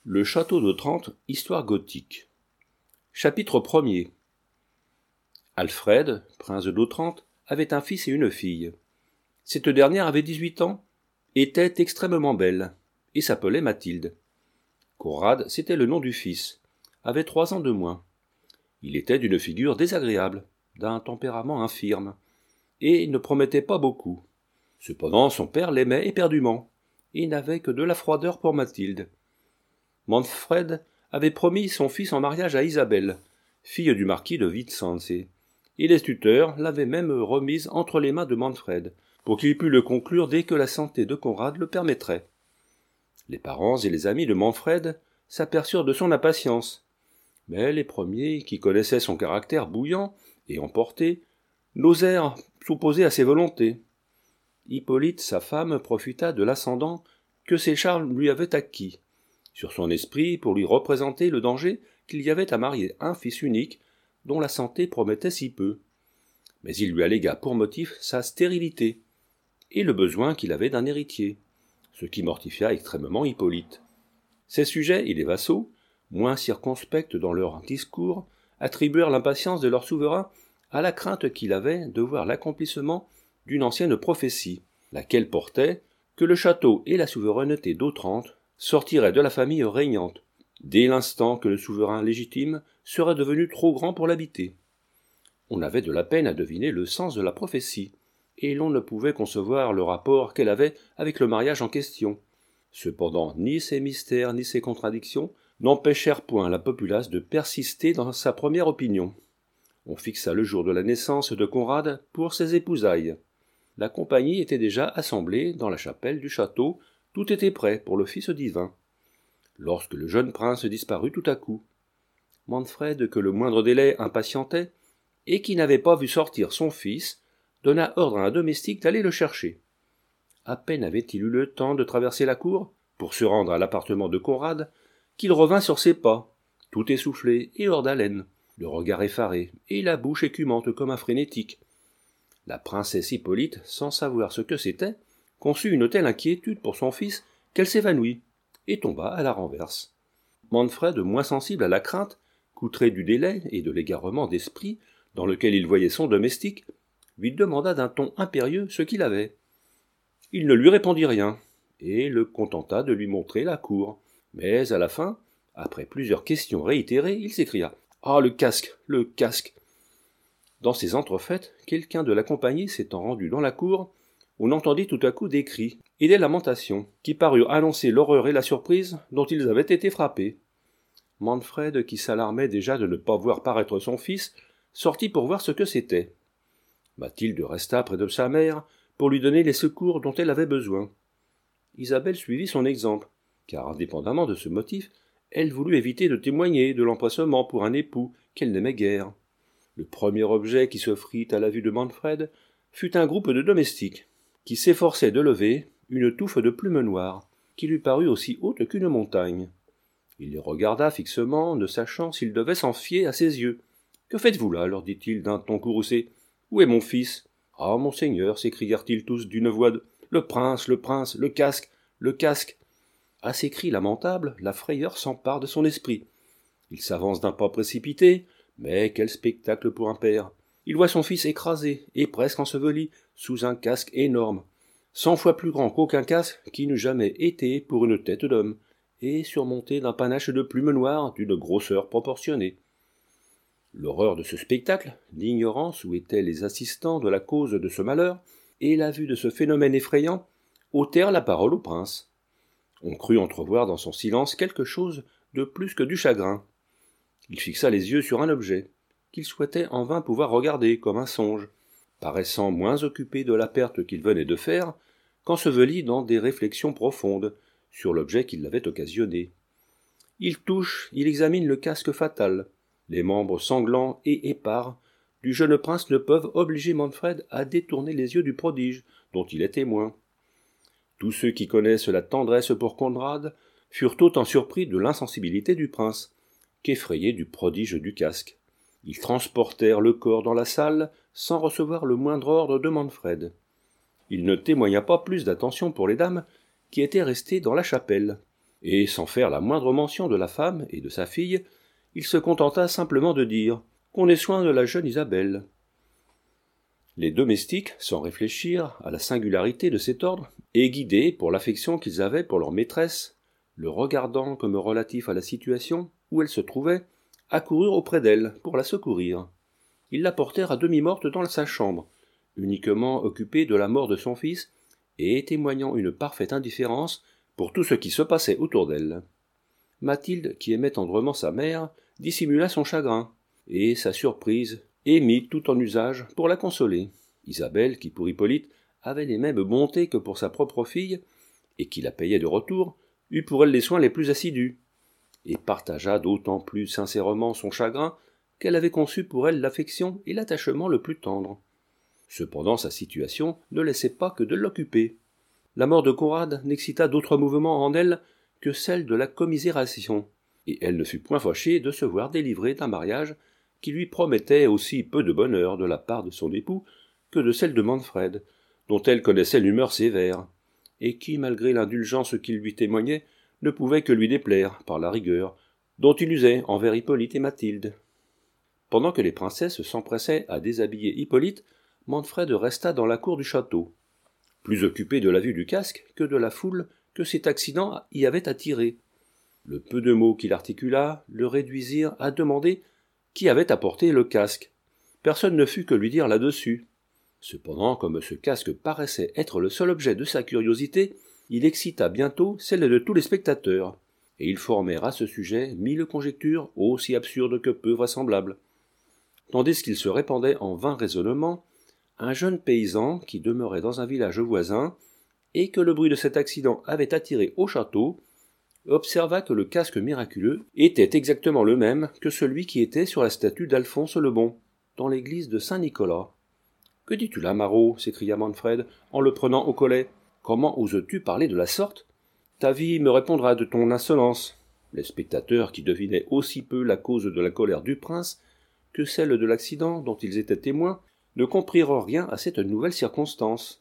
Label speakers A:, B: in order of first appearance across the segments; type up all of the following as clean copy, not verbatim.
A: Le château d'Otrante, histoire gothique. Chapitre 1er. Alfred, prince d'Otrante, avait un fils et une fille. Cette dernière avait 18 ans, était extrêmement belle, et s'appelait Mathilde. Conrad, c'était le nom du fils, avait 3 ans de moins. Il était d'une figure désagréable, d'un tempérament infirme, et ne promettait pas beaucoup. Cependant, son père l'aimait éperdument, et n'avait que de la froideur pour Mathilde. Manfred avait promis son fils en mariage à Isabelle, fille du marquis de Vincennes, et les tuteurs l'avaient même remise entre les mains de Manfred, pour qu'il pût le conclure dès que la santé de Conrad le permettrait. Les parents et les amis de Manfred s'aperçurent de son impatience, mais les premiers, qui connaissaient son caractère bouillant et emporté, n'osèrent s'opposer à ses volontés. Hippolyte, sa femme, profita de l'ascendant que ses charmes lui avaient acquis sur son esprit pour lui représenter le danger qu'il y avait à marier un fils unique dont la santé promettait si peu. Mais il lui allégua pour motif sa stérilité et le besoin qu'il avait d'un héritier, ce qui mortifia extrêmement Hippolyte. Ses sujets et les vassaux, moins circonspects dans leurs discours, attribuèrent l'impatience de leur souverain à la crainte qu'il avait de voir l'accomplissement d'une ancienne prophétie, laquelle portait que le château et la souveraineté d'Otrante sortiraient de la famille régnante, dès l'instant que le souverain légitime serait devenu trop grand pour l'habiter. On avait de la peine à deviner le sens de la prophétie, et l'on ne pouvait concevoir le rapport qu'elle avait avec le mariage en question. Cependant, ni ses mystères ni ses contradictions n'empêchèrent point la populace de persister dans sa première opinion. On fixa le jour de la naissance de Conrad pour ses épousailles. La compagnie était déjà assemblée dans la chapelle du château, tout était prêt pour l'office divin, lorsque le jeune prince disparut tout à coup. Manfred, que le moindre délai impatientait, et qui n'avait pas vu sortir son fils, donna ordre à un domestique d'aller le chercher. À peine avait-il eu le temps de traverser la cour, pour se rendre à l'appartement de Conrad, qu'il revint sur ses pas, tout essoufflé et hors d'haleine, le regard effaré, et la bouche écumante comme un frénétique. La princesse Hippolyte, sans savoir ce que c'était, conçut une telle inquiétude pour son fils qu'elle s'évanouit, et tomba à la renverse. Manfred, moins sensible à la crainte, qu'outré du délai et de l'égarement d'esprit dans lequel il voyait son domestique, lui demanda d'un ton impérieux ce qu'il avait. Il ne lui répondit rien, et le contenta de lui montrer la cour. Mais à la fin, après plusieurs questions réitérées, il s'écria « Ah, le casque, le casque !» Dans ces entrefaites, quelqu'un de la compagnie s'étant rendu dans la cour, on entendit tout à coup des cris et des lamentations, qui parurent annoncer l'horreur et la surprise dont ils avaient été frappés. Manfred, qui s'alarmait déjà de ne pas voir paraître son fils, sortit pour voir ce que c'était. Mathilde resta près de sa mère pour lui donner les secours dont elle avait besoin. Isabelle suivit son exemple, car indépendamment de ce motif, elle voulut éviter de témoigner de l'empressement pour un époux qu'elle n'aimait guère. Le premier objet qui s'offrit à la vue de Manfred fut un groupe de domestiques, qui s'efforçaient de lever une touffe de plumes noires, qui lui parut aussi haute qu'une montagne. Il les regarda fixement, ne sachant s'il devait s'en fier à ses yeux. « Que faites-vous là ?» leur dit-il d'un ton courroucé. « Où est mon fils ?»« Ah, monseigneur !» s'écrièrent-ils tous d'une voix de « Le prince, le casque, le casque !» À ces cris lamentables, la frayeur s'empare de son esprit. Il s'avance d'un pas précipité, mais quel spectacle pour un père! Il voit son fils écrasé et presque enseveli sous un casque énorme, 100 fois plus grand qu'aucun casque qui n'eût jamais été pour une tête d'homme, et surmonté d'un panache de plumes noires d'une grosseur proportionnée. L'horreur de ce spectacle, l'ignorance où étaient les assistants de la cause de ce malheur, et la vue de ce phénomène effrayant, ôtèrent la parole au prince. On crut entrevoir dans son silence quelque chose de plus que du chagrin. Il fixa les yeux sur un objet, qu'il souhaitait en vain pouvoir regarder comme un songe, paraissant moins occupé de la perte qu'il venait de faire, qu'enseveli dans des réflexions profondes sur l'objet qui l'avait occasionné. Il touche, il examine le casque fatal. Les membres sanglants et épars du jeune prince ne peuvent obliger Manfred à détourner les yeux du prodige dont il est témoin. Tous ceux qui connaissent la tendresse pour Conrad furent autant surpris de l'insensibilité du prince qu'effrayés du prodige du casque. Ils transportèrent le corps dans la salle sans recevoir le moindre ordre de Manfred. Il ne témoigna pas plus d'attention pour les dames qui étaient restées dans la chapelle, et sans faire la moindre mention de la femme et de sa fille, il se contenta simplement de dire qu'on ait soin de la jeune Isabelle. Les domestiques, sans réfléchir à la singularité de cet ordre, et guidés pour l'affection qu'ils avaient pour leur maîtresse, le regardant comme relatif à la situation où elle se trouvait, accoururent auprès d'elle pour la secourir. Ils la portèrent à demi-morte dans sa chambre, uniquement occupée de la mort de son fils, et témoignant une parfaite indifférence pour tout ce qui se passait autour d'elle. Mathilde, qui aimait tendrement sa mère, dissimula son chagrin, et sa surprise, et mit tout en usage pour la consoler. Isabelle, qui pour Hippolyte avait les mêmes bontés que pour sa propre fille, et qui la payait de retour, eut pour elle les soins les plus assidus, et partagea d'autant plus sincèrement son chagrin qu'elle avait conçu pour elle l'affection et l'attachement le plus tendre. Cependant sa situation ne laissait pas que de l'occuper. La mort de Conrad n'excita d'autre mouvement en elle que celle de la commisération, et elle ne fut point fâchée de se voir délivrée d'un mariage qui lui promettait aussi peu de bonheur de la part de son époux que de celle de Manfred, dont elle connaissait l'humeur sévère, et qui, malgré l'indulgence qu'il lui témoignait, ne pouvait que lui déplaire par la rigueur dont il usait envers Hippolyte et Mathilde. Pendant que les princesses s'empressaient à déshabiller Hippolyte, Manfred resta dans la cour du château, plus occupé de la vue du casque que de la foule que cet accident y avait attiré. Le peu de mots qu'il articula le réduisirent à demander qui avait apporté le casque. Personne ne fut que lui dire là-dessus. Cependant, comme ce casque paraissait être le seul objet de sa curiosité, il excita bientôt celle de tous les spectateurs, et ils formèrent à ce sujet 1000 conjectures aussi absurdes que peu vraisemblables. Tandis qu'ils se répandaient en vains raisonnements, un jeune paysan, qui demeurait dans un village voisin, et que le bruit de cet accident avait attiré au château, observa que le casque miraculeux était exactement le même que celui qui était sur la statue d'Alphonse le Bon, dans l'église de Saint-Nicolas. « Que dis-tu là, Marot » s'écria Manfred, en le prenant au collet. « Comment oses-tu parler de la sorte ? Ta vie me répondra de ton insolence. » Les spectateurs, qui devinaient aussi peu la cause de la colère du prince que celle de l'accident dont ils étaient témoins, ne comprirent rien à cette nouvelle circonstance.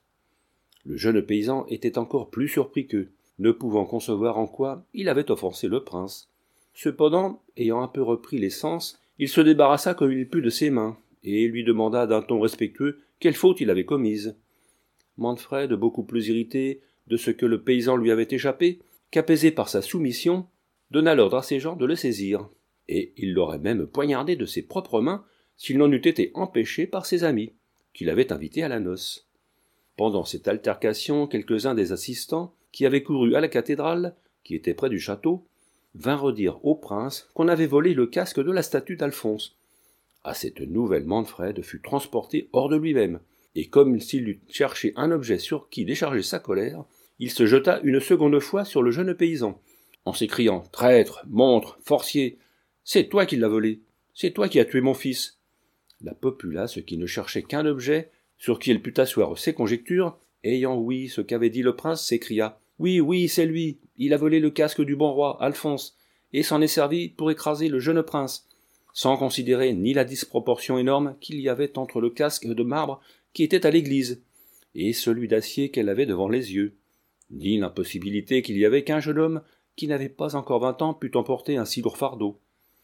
A: Le jeune paysan était encore plus surpris qu'eux, ne pouvant concevoir en quoi il avait offensé le prince. Cependant, ayant un peu repris les sens, il se débarrassa comme il put de ses mains, et lui demanda d'un ton respectueux quelle faute il avait commise. Manfred, beaucoup plus irrité de ce que le paysan lui avait échappé, qu'apaisé par sa soumission, donna l'ordre à ses gens de le saisir, et il l'aurait même poignardé de ses propres mains s'il n'en eût été empêché par ses amis, qui l'avaient invité à la noce. Pendant cette altercation, quelques-uns des assistants, qui avaient couru à la cathédrale, qui était près du château, vinrent dire au prince qu'on avait volé le casque de la statue d'Alphonse. À cette nouvelle, Manfred fut transporté hors de lui-même, et comme s'il eût cherché un objet sur qui décharger sa colère, il se jeta une seconde fois sur le jeune paysan, en s'écriant « Traître, montre, forcier, c'est toi qui l'as volé, c'est toi qui as tué mon fils !» La populace, qui ne cherchait qu'un objet sur qui elle pût asseoir ses conjectures, ayant ouï ce qu'avait dit le prince, s'écria « Oui, oui, c'est lui, il a volé le casque du bon roi, Alphonse, et s'en est servi pour écraser le jeune prince, sans considérer ni la disproportion énorme qu'il y avait entre le casque de marbre qui était à l'église, et celui d'acier qu'elle avait devant les yeux, ni l'impossibilité qu'il y avait qu'un jeune homme qui n'avait pas encore 20 ans pût emporter un si lourd fardeau. »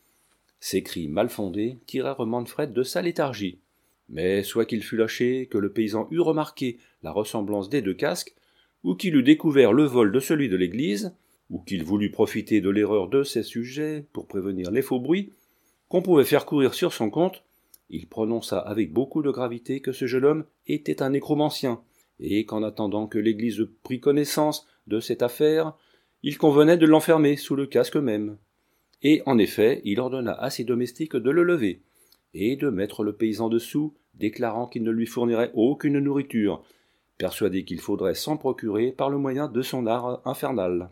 A: Ces cris mal fondés tirèrent Manfred de sa léthargie, mais soit qu'il fût lâché, que le paysan eût remarqué la ressemblance des deux casques, ou qu'il eût découvert le vol de celui de l'église, ou qu'il voulût profiter de l'erreur de ses sujets pour prévenir les faux bruits, qu'on pouvait faire courir sur son compte, il prononça avec beaucoup de gravité que ce jeune homme était un nécromancien, et qu'en attendant que l'église prît connaissance de cette affaire, il convenait de l'enfermer sous le casque même. Et en effet, il ordonna à ses domestiques de le lever, et de mettre le paysan dessous, déclarant qu'il ne lui fournirait aucune nourriture, persuadé qu'il faudrait s'en procurer par le moyen de son art infernal.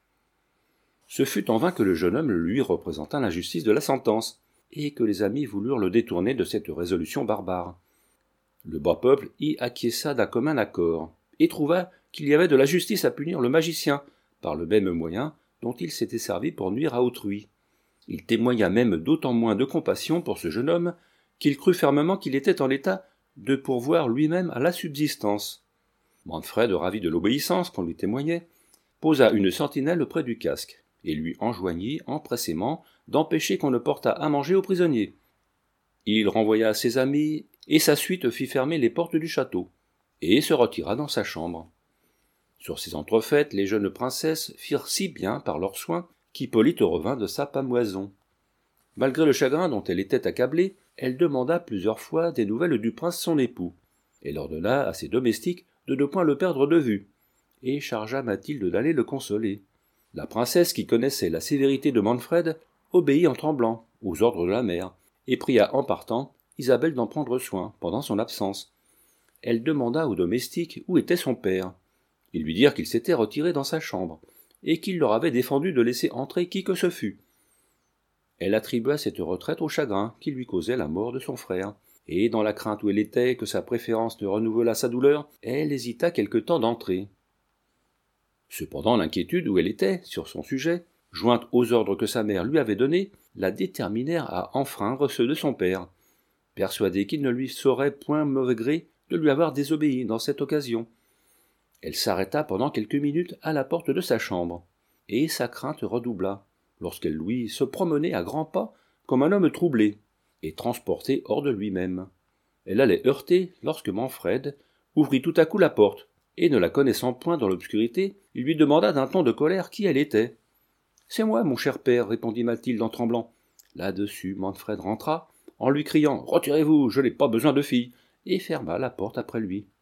A: Ce fut en vain que le jeune homme lui représenta l'injustice de la sentence, et que les amis voulurent le détourner de cette résolution barbare. Le bas peuple y acquiesça d'un commun accord, et trouva qu'il y avait de la justice à punir le magicien, par le même moyen dont il s'était servi pour nuire à autrui. Il témoigna même d'autant moins de compassion pour ce jeune homme qu'il crut fermement qu'il était en état de pourvoir lui-même à la subsistance. Manfred, ravi de l'obéissance qu'on lui témoignait, posa une sentinelle près du casque, et lui enjoignit empressément d'empêcher qu'on ne portât à manger aux prisonniers. Il renvoya ses amis, et sa suite fit fermer les portes du château, et se retira dans sa chambre. Sur ces entrefaites, les jeunes princesses firent si bien par leurs soins qu'Hippolyte revint de sa pâmoison. Malgré le chagrin dont elle était accablée, elle demanda plusieurs fois des nouvelles du prince son époux. Elle ordonna à ses domestiques de ne point le perdre de vue, et chargea Mathilde d'aller le consoler. La princesse, qui connaissait la sévérité de Manfred, obéit en tremblant aux ordres de la mère, et pria en partant Isabelle d'en prendre soin pendant son absence. Elle demanda aux domestiques où était son père. Ils lui dirent qu'il s'était retiré dans sa chambre, et qu'il leur avait défendu de laisser entrer qui que ce fût. Elle attribua cette retraite au chagrin qui lui causait la mort de son frère, et dans la crainte où elle était que sa préférence ne renouvelât sa douleur, elle hésita quelque temps d'entrer. Cependant l'inquiétude où elle était sur son sujet, jointe aux ordres que sa mère lui avait donnés, la déterminèrent à enfreindre ceux de son père, persuadée qu'il ne lui saurait point mauvais gré de lui avoir désobéi dans cette occasion. Elle s'arrêta pendant quelques minutes à la porte de sa chambre, et sa crainte redoubla, lorsqu'elle lui se promenait à grands pas comme un homme troublé, et transporté hors de lui-même. Elle allait heurter lorsque Manfred ouvrit tout à coup la porte, et ne la connaissant point dans l'obscurité, il lui demanda d'un ton de colère qui elle était. « C'est moi, mon cher père, répondit Mathilde en tremblant. Là-dessus, Manfred rentra, en lui criant « Retirez-vous, je n'ai pas besoin de fille », et ferma la porte après lui.